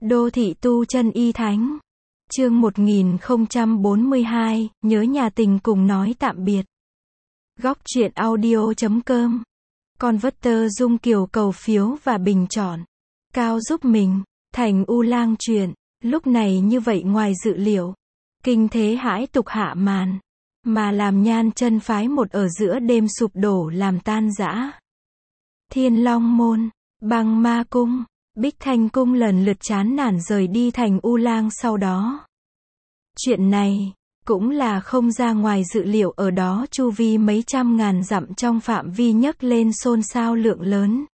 Đô thị tu chân y thánh. Chương 1042, nhớ nhà tình cùng nói tạm biệt. Góc truyện audio.com. Converter Dung Kiều cầu phiếu và bình chọn. Cao giúp mình. Thành U Lang truyện. Lúc này như vậy ngoài dự liệu. Kinh thế hãi tục hạ màn. Mà làm Nhan chân phái một ở giữa đêm sụp đổ làm tan rã. Thiên Long Môn, Băng Ma Cung, Bích Thanh Cung lần lượt chán nản rời đi Thành U Lang sau đó. Chuyện này cũng là không ra ngoài dự liệu, ở đó chu vi mấy trăm ngàn dặm trong phạm vi nhấc lên xôn xao lượng lớn.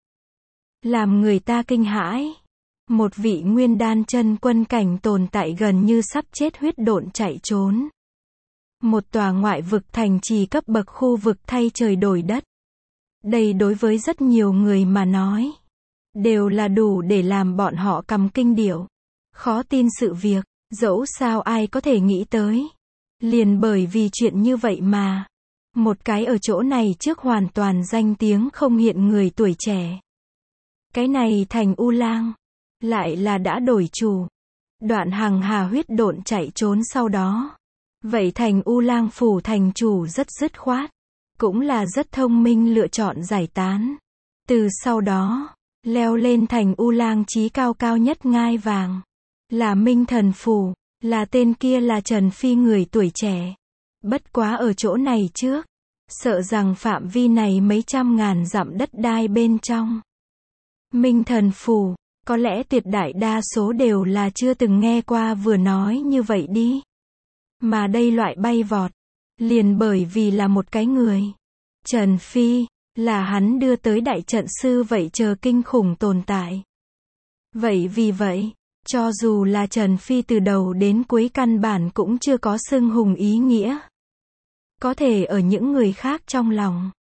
Làm người ta kinh hãi. Một vị nguyên đan chân quân cảnh tồn tại gần như sắp chết huyết độn chạy trốn. Một tòa ngoại vực thành trì cấp bậc khu vực thay trời đổi đất. Đây đối với rất nhiều người mà nói, đều là đủ để làm bọn họ cầm kinh điệu. Khó tin sự việc, dẫu sao ai có thể nghĩ tới. Liền bởi vì chuyện như vậy mà, một cái ở chỗ này trước hoàn toàn danh tiếng không hiện người tuổi trẻ. Cái này Thành U Lang, lại là đã đổi chủ. Đoạn Hằng Hà huyết độn chạy trốn sau đó. Vậy Thành U Lang phủ thành chủ rất dứt khoát, cũng là rất thông minh lựa chọn giải tán. Từ sau đó, leo lên Thành U Lang chí cao cao nhất ngai vàng. Là Minh Thần Phủ, là tên kia là Trần Phi người tuổi trẻ. Bất quá ở chỗ này trước, sợ rằng phạm vi này mấy trăm ngàn dặm đất đai bên trong Minh Thần Phủ, có lẽ tuyệt đại đa số đều là chưa từng nghe qua, vừa nói như vậy đi. Mà đây loại bay vọt, liền bởi vì là một cái người. Trần Phi, là hắn đưa tới đại trận sư vậy chờ kinh khủng tồn tại. Vậy vì vậy, cho dù là Trần Phi từ đầu đến cuối căn bản cũng chưa có xưng hùng ý nghĩa. Có thể ở những người khác trong lòng,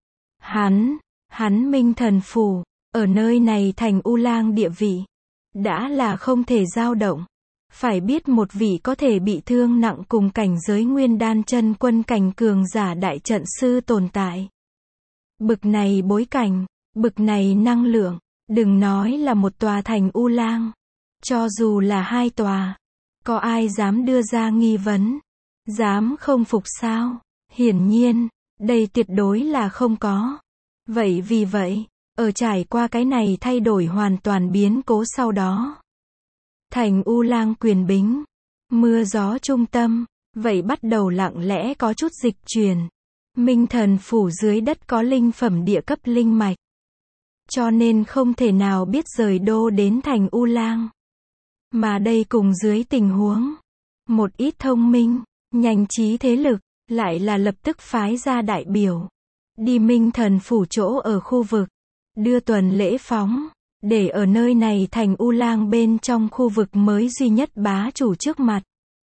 hắn Minh Thần Phủ, ở nơi này Thành U Lang địa vị, đã là không thể dao động. Phải biết một vị có thể bị thương nặng cùng cảnh giới nguyên đan chân quân cảnh cường giả đại trận sư tồn tại. Bực này bối cảnh, bực này năng lượng, đừng nói là một tòa Thành U Lang. Cho dù là hai tòa, có ai dám đưa ra nghi vấn? Dám không phục sao? Hiển nhiên, đây tuyệt đối là không có. Vậy vì vậy, ở trải qua cái này thay đổi hoàn toàn biến cố sau đó, Thành U Lang quyền bính, mưa gió trung tâm, vậy bắt đầu lặng lẽ có chút dịch chuyển. Minh Thần Phủ dưới đất có linh phẩm địa cấp linh mạch, cho nên không thể nào biết rời đô đến Thành U Lang. Mà đây cùng dưới tình huống, một ít thông minh, nhanh trí thế lực, lại là lập tức phái ra đại biểu, đi Minh Thần Phủ chỗ ở khu vực, đưa tuần lễ phóng, để ở nơi này Thành U Lang bên trong khu vực mới duy nhất bá chủ trước mặt.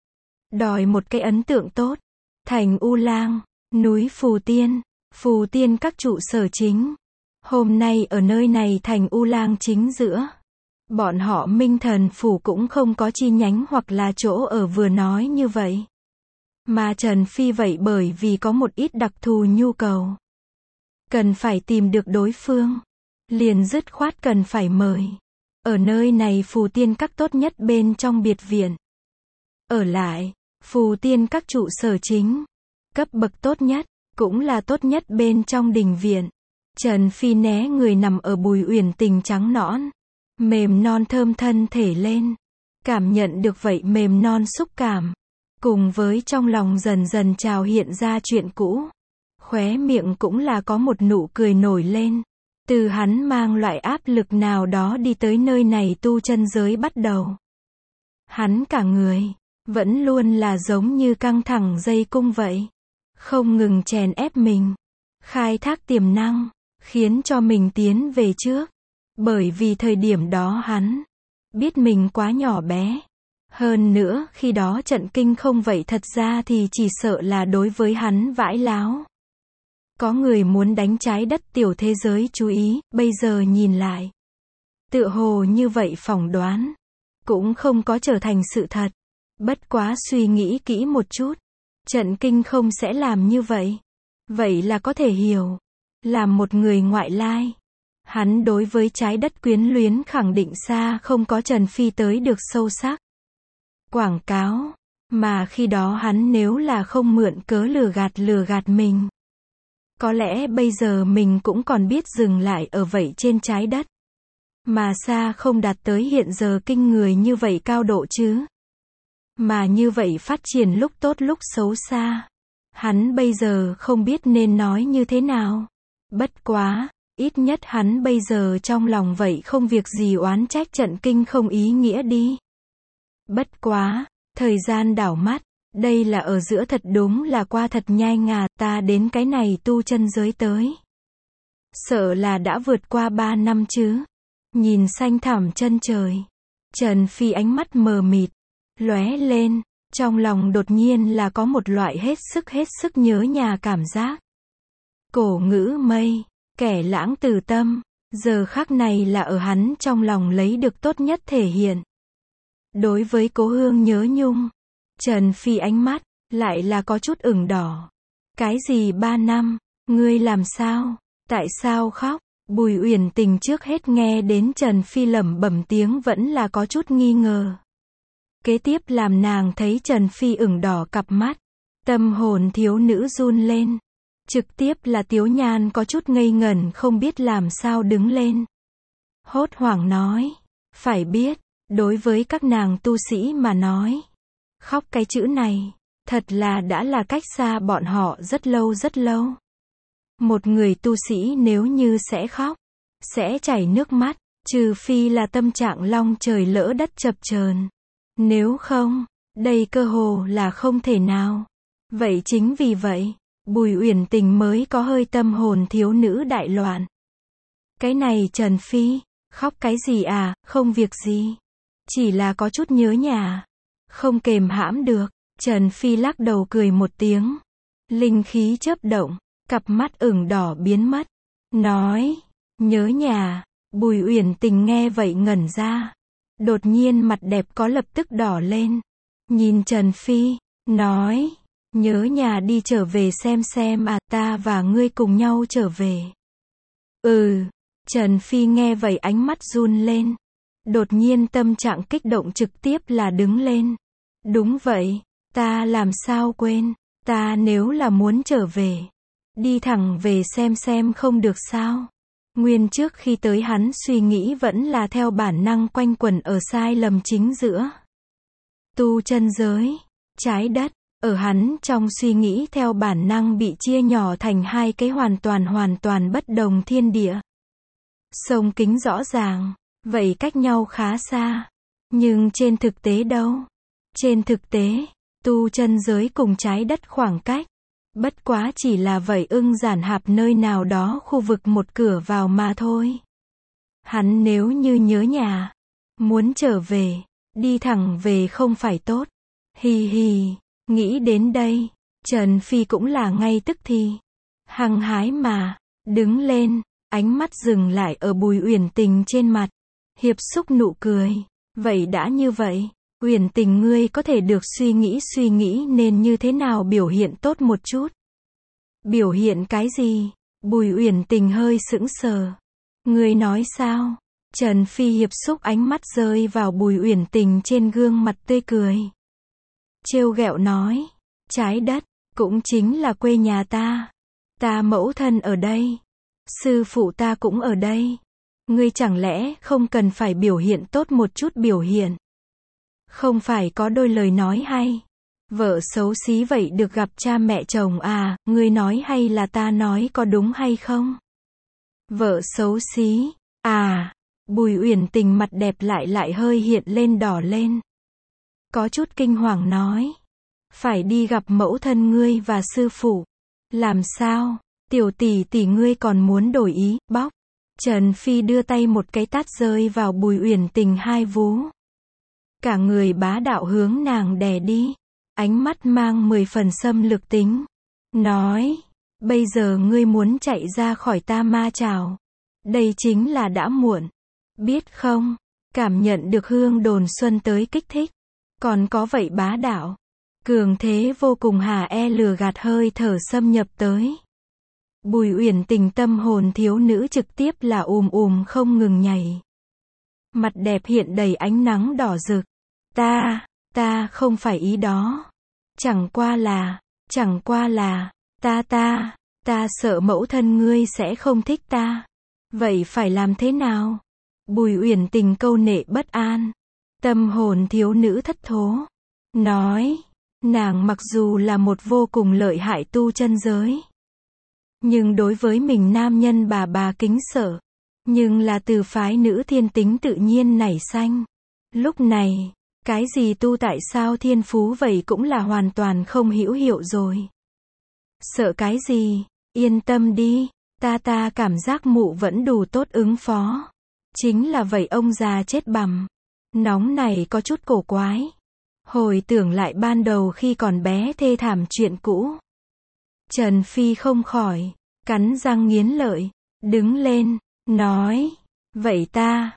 Đòi một cái ấn tượng tốt. Thành U Lang, núi Phù Tiên các trụ sở chính. Hôm nay ở nơi này Thành U Lang chính giữa. Bọn họ Minh Thần Phủ cũng không có chi nhánh hoặc là chỗ ở vừa nói như vậy. Mà Trần Phi vậy bởi vì có một ít đặc thù nhu cầu, cần phải tìm được đối phương, liền dứt khoát cần phải mời. Ở nơi này Phù Tiên các tốt nhất bên trong biệt viện. Ở lại, Phù Tiên các trụ sở chính, cấp bậc tốt nhất, cũng là tốt nhất bên trong đình viện. Trần Phi né người nằm ở Bùi Uyển Tình trắng nõn, mềm non thơm thân thể lên. Cảm nhận được vậy mềm non xúc cảm, cùng với trong lòng dần dần trào hiện ra chuyện cũ. Khóe miệng cũng là có một nụ cười nổi lên. Từ hắn mang loại áp lực nào đó đi tới nơi này tu chân giới bắt đầu. Hắn cả người, vẫn luôn là giống như căng thẳng dây cung vậy. Không ngừng chèn ép mình, khai thác tiềm năng, khiến cho mình tiến về trước. Bởi vì thời điểm đó hắn biết mình quá nhỏ bé. Hơn nữa khi đó trận kinh không vậy thật ra thì chỉ sợ là đối với hắn vãi láo. Có người muốn đánh trái đất tiểu thế giới chú ý, bây giờ nhìn lại, tựa hồ như vậy phỏng đoán, cũng không có trở thành sự thật. Bất quá suy nghĩ kỹ một chút, trận kinh không sẽ làm như vậy. Vậy là có thể hiểu, làm một người ngoại lai, Hắn đối với trái đất quyến luyến khẳng định xa không có Trần Phi tới được sâu sắc. Quảng cáo. Mà khi đó hắn nếu là không mượn cớ lừa gạt mình. Có lẽ bây giờ mình cũng còn biết dừng lại ở vậy trên trái đất. Mà xa không đạt tới hiện giờ kinh người như vậy cao độ chứ. Mà như vậy phát triển lúc tốt lúc xấu xa. Hắn bây giờ không biết nên nói như thế nào. Bất quá, ít nhất hắn bây giờ trong lòng vậy không việc gì oán trách trận kinh không ý nghĩa đi. Bất quá, thời gian đảo mắt, đây là ở giữa thật đúng là qua thật nhanh à, ta đến cái này tu chân giới tới. Sợ là đã vượt qua 3 năm chứ. Nhìn xanh thẳm chân trời. Trần Phi ánh mắt mờ mịt, lóe lên, trong lòng đột nhiên là có một loại hết sức nhớ nhà cảm giác. Cổ ngữ mây, kẻ lãng từ tâm, giờ khắc này là ở hắn trong lòng lấy được tốt nhất thể hiện. Đối với cố hương nhớ nhung, Trần Phi ánh mắt, lại là có chút ửng đỏ. Cái gì 3 năm, ngươi làm sao, tại sao khóc? Bùi Uyển Tình trước hết nghe đến Trần Phi lẩm bẩm tiếng vẫn là có chút nghi ngờ. Kế tiếp làm nàng thấy Trần Phi ửng đỏ cặp mắt, tâm hồn thiếu nữ run lên. Trực tiếp là Tiếu Nhan có chút ngây ngẩn không biết làm sao đứng lên. Hốt hoảng nói, phải biết, đối với các nàng tu sĩ mà nói, khóc cái chữ này, thật là đã là cách xa bọn họ rất lâu. Một người tu sĩ nếu như sẽ khóc, sẽ chảy nước mắt, trừ phi là tâm trạng long trời lỡ đất chập chờn. Nếu không, đây cơ hồ là không thể nào. Vậy chính vì vậy, Bùi Uyển Tình mới có hơi tâm hồn thiếu nữ đại loạn. Cái này Trần Phi, khóc cái gì à, không việc gì. Chỉ là có chút nhớ nhà. Không kềm hãm được, Trần Phi lắc đầu cười một tiếng. Linh khí chớp động, cặp mắt ửng đỏ biến mất. Nói, nhớ nhà. Bùi Uyển Tình nghe vậy ngẩn ra. Đột nhiên mặt đẹp có lập tức đỏ lên. Nhìn Trần Phi, nói, nhớ nhà đi trở về xem à, ta và ngươi cùng nhau trở về. Trần Phi nghe vậy ánh mắt run lên. Đột nhiên tâm trạng kích động trực tiếp là đứng lên. Đúng vậy, ta làm sao quên, ta nếu là muốn trở về, đi thẳng về xem không được sao. Nguyên trước khi tới hắn suy nghĩ vẫn là theo bản năng quanh quẩn ở sai lầm chính giữa. Tu chân giới, trái đất, ở hắn trong suy nghĩ theo bản năng bị chia nhỏ thành hai cái hoàn toàn bất đồng thiên địa. Sông kính rõ ràng, vậy cách nhau khá xa. Nhưng trên thực tế đâu? Trên thực tế, tu chân giới cùng trái đất khoảng cách. Bất quá chỉ là vậy giản hạp nơi nào đó khu vực một cửa vào mà thôi. Hắn nếu như nhớ nhà, muốn trở về, đi thẳng về không phải tốt. Hì, nghĩ đến đây, Trần Phi cũng là ngay tức thì. Hăng hái mà, đứng lên, ánh mắt dừng lại ở Bùi Uyển Tình trên mặt. Hiệp xúc nụ cười, vậy đã như vậy. Uyển Tình ngươi có thể được suy nghĩ nên như thế nào biểu hiện tốt một chút. Biểu hiện cái gì? Bùi Uyển Tình hơi sững sờ. Ngươi nói sao? Trần Phi hiệp xúc ánh mắt rơi vào Bùi Uyển Tình trên gương mặt tươi cười. Trêu ghẹo nói, trái đất, cũng chính là quê nhà ta. Ta mẫu thân ở đây. Sư phụ ta cũng ở đây. Ngươi chẳng lẽ không cần phải biểu hiện tốt một chút biểu hiện? Không phải có đôi lời nói hay. Vợ xấu xí vậy được gặp cha mẹ chồng à, ngươi nói hay là ta nói có đúng hay không? Vợ xấu xí, à, Bùi Uyển Tình mặt đẹp lại hơi hiện lên đỏ lên. Có chút kinh hoàng nói. Phải đi gặp mẫu thân ngươi và sư phụ. Làm sao? Tiểu tỷ tỷ ngươi còn muốn đổi ý, bóc. Trần Phi đưa tay một cái tát rơi vào Bùi Uyển Tình hai vú. Cả người bá đạo hướng nàng đè đi. Ánh mắt mang 10 phần xâm lược tính. Nói, bây giờ ngươi muốn chạy ra khỏi ta ma trào. Đây chính là đã muộn. Biết không, cảm nhận được hương đồn xuân tới kích thích. Còn có vậy bá đạo. Cường thế vô cùng lừa gạt hơi thở xâm nhập tới. Bùi Uyển Tình tâm hồn thiếu nữ trực tiếp là không ngừng nhảy. Mặt đẹp hiện đầy ánh nắng đỏ rực. Ta không phải ý đó. Chẳng qua là, ta sợ mẫu thân ngươi sẽ không thích ta. Vậy phải làm thế nào? Bùi Uyển Tình câu nệ bất an. Tâm hồn thiếu nữ thất thố. Nói, nàng mặc dù là một vô cùng lợi hại tu chân giới. Nhưng đối với mình nam nhân bà kính sợ. Nhưng là từ phái nữ thiên tính tự nhiên nảy sanh. Lúc này, cái gì tu tại sao thiên phú vậy cũng là hoàn toàn không hữu hiệu rồi. Sợ cái gì, yên tâm đi, ta cảm giác mụ vẫn đủ tốt ứng phó. Chính là vậy ông già chết bằm. Nóng này có chút cổ quái. Hồi tưởng lại ban đầu khi còn bé thê thảm chuyện cũ. Trần Phi không khỏi, cắn răng nghiến lợi, đứng lên, nói, vậy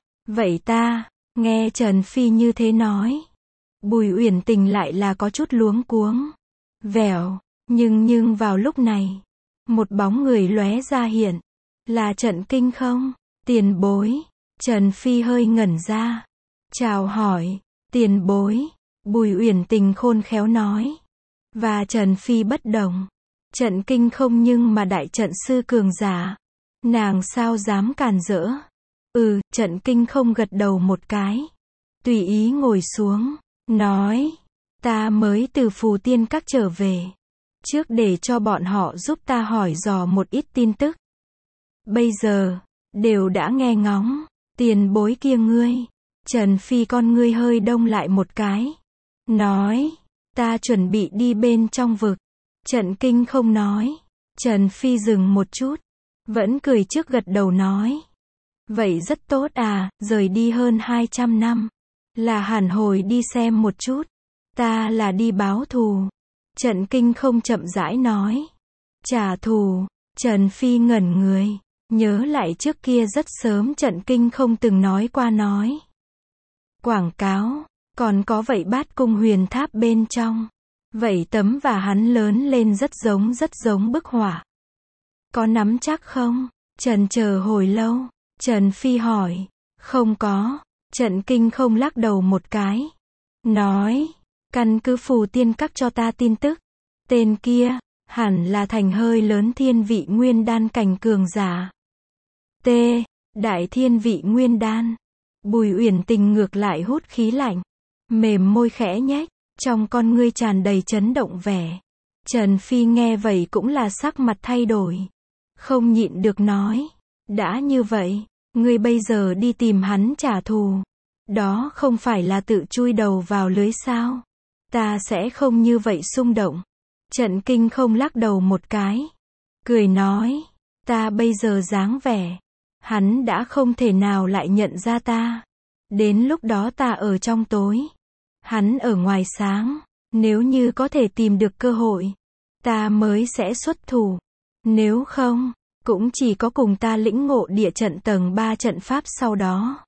ta, nghe Trần Phi như thế nói. Bùi Uyển Tình lại là có chút luống cuống. Vèo, nhưng vào lúc này, một bóng người lóe ra hiện. Là Trận Kinh không? Tiền bối. Trần Phi hơi ngẩn ra. Chào hỏi, tiền bối. Bùi Uyển Tình khôn khéo nói. Và Trần Phi bất đồng. Trận Kinh không nhưng mà đại trận sư cường giả. Nàng sao dám càn rỡ. Trận Kinh không gật đầu một cái. Tùy ý ngồi xuống. Nói. Ta mới từ Phù Tiên Các trở về. Trước để cho bọn họ giúp ta hỏi dò một ít tin tức. Bây giờ, đều đã nghe ngóng. Tiền bối kia ngươi. Trần Phi con ngươi hơi đông lại một cái. Nói. Ta chuẩn bị đi bên trong vực. Trận Kinh không nói. Trần Phi dừng một chút. Vẫn cười trước gật đầu nói. Vậy rất tốt à, rời đi hơn 200 năm. Là hẳn hồi đi xem một chút. Ta là đi báo thù. Trận Kinh không chậm rãi nói. Trả thù. Trần Phi ngẩn người. Nhớ lại trước kia rất sớm Trận Kinh không từng nói qua nói. Quảng cáo. Còn có vậy Bát Cung Huyền Tháp bên trong. Vậy tấm và hắn lớn lên rất giống bức họa. Có nắm chắc không? Trần chờ hồi lâu. Trần Phi hỏi. Không có. Trận Kinh không lắc đầu một cái. Nói. Căn cứ Phù Tiên Các cho ta tin tức. Tên kia, hẳn là thành hơi lớn thiên vị nguyên đan cảnh cường giả. Đại thiên vị nguyên đan. Bùi Uyển Tình ngược lại hút khí lạnh. Mềm môi khẽ nhếch. Trong con ngươi tràn đầy chấn động vẻ. Trần Phi nghe vậy cũng là sắc mặt thay đổi. Không nhịn được nói. Đã như vậy, ngươi bây giờ đi tìm hắn trả thù. Đó không phải là tự chui đầu vào lưới sao? Ta sẽ không như vậy xung động. Trận Kinh không lắc đầu một cái. Cười nói. Ta bây giờ dáng vẻ. Hắn đã không thể nào lại nhận ra ta. Đến lúc đó ta ở trong tối. Hắn ở ngoài sáng. Nếu như có thể tìm được cơ hội. Ta mới sẽ xuất thủ. Nếu không, cũng chỉ có cùng ta lĩnh ngộ địa trận tầng 3 trận pháp sau đó.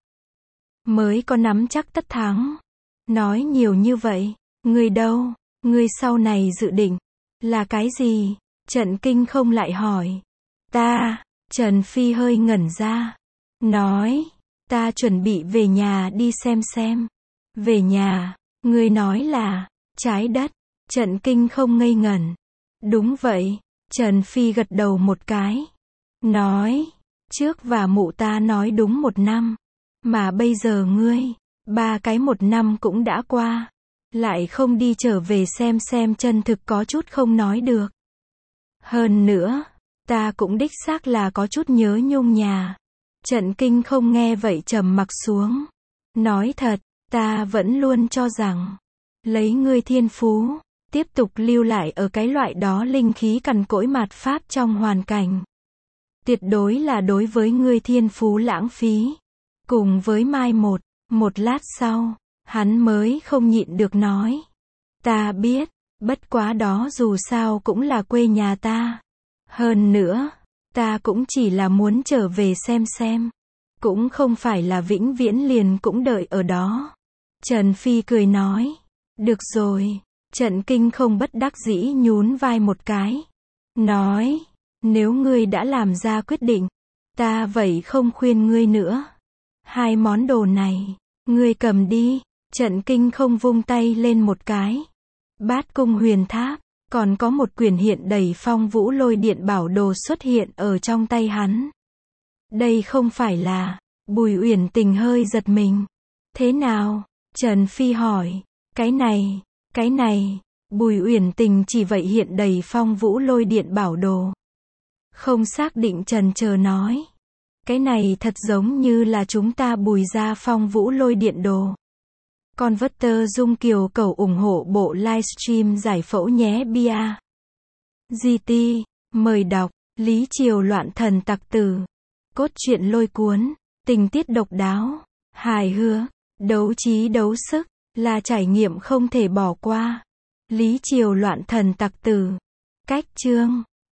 Mới có nắm chắc tất thắng. Nói nhiều như vậy. Ngươi đâu? Ngươi sau này dự định. Là cái gì? Trận Kinh không lại hỏi. Trần Phi hơi ngẩn ra. Nói. Ta chuẩn bị về nhà đi xem. Về nhà. Ngươi nói là. Trái đất. Trận Kinh không ngây ngẩn. Đúng vậy. Trần Phi gật đầu một cái. Nói. Trước và mụ ta nói đúng 1 năm. Mà bây giờ ngươi. 3 cái 1 năm cũng đã qua. Lại không đi trở về xem chân thực có chút không nói được. Hơn nữa. Ta cũng đích xác là có chút nhớ nhung nhà. Trận Kinh không nghe vậy trầm mặc xuống. Nói thật. Ta vẫn luôn cho rằng. Lấy ngươi thiên phú. Tiếp tục lưu lại ở cái loại đó linh khí cằn cỗi mạt pháp trong hoàn cảnh. Tuyệt đối là đối với ngươi thiên phú lãng phí. Cùng với mai một lát sau, hắn mới không nhịn được nói. Ta biết, bất quá đó dù sao cũng là quê nhà ta. Hơn nữa, ta cũng chỉ là muốn trở về xem. Cũng không phải là vĩnh viễn liền cũng đợi ở đó. Trần Phi cười nói. Được rồi. Trận Kinh không bất đắc dĩ nhún vai một cái. Nói. Nếu ngươi đã làm ra quyết định, ta vậy không khuyên ngươi nữa. Hai món đồ này, ngươi cầm đi. Trận Kinh Không vung tay lên một cái. Bát cung huyền tháp, còn có một quyển hiện đầy phong vũ lôi điện bảo đồ xuất hiện ở trong tay hắn. Đây không phải là, Bùi Uyển Tình hơi giật mình. Thế nào? Trần Phi hỏi. Cái này, Bùi Uyển Tình chỉ vậy hiện đầy phong vũ lôi điện bảo đồ. Không xác định chần chờ nói. Cái này thật giống như là chúng ta Bùi ra phong vũ lôi điện đồ. Converter Dung Kiều cầu ủng hộ bộ livestream giải phẫu nhé bia. GT, mời đọc, Lý Triều loạn thần tặc tử. Cốt truyện lôi cuốn, tình tiết độc đáo, hài hước, đấu trí đấu sức, là trải nghiệm không thể bỏ qua. Lý Triều loạn thần tặc tử. Cách chương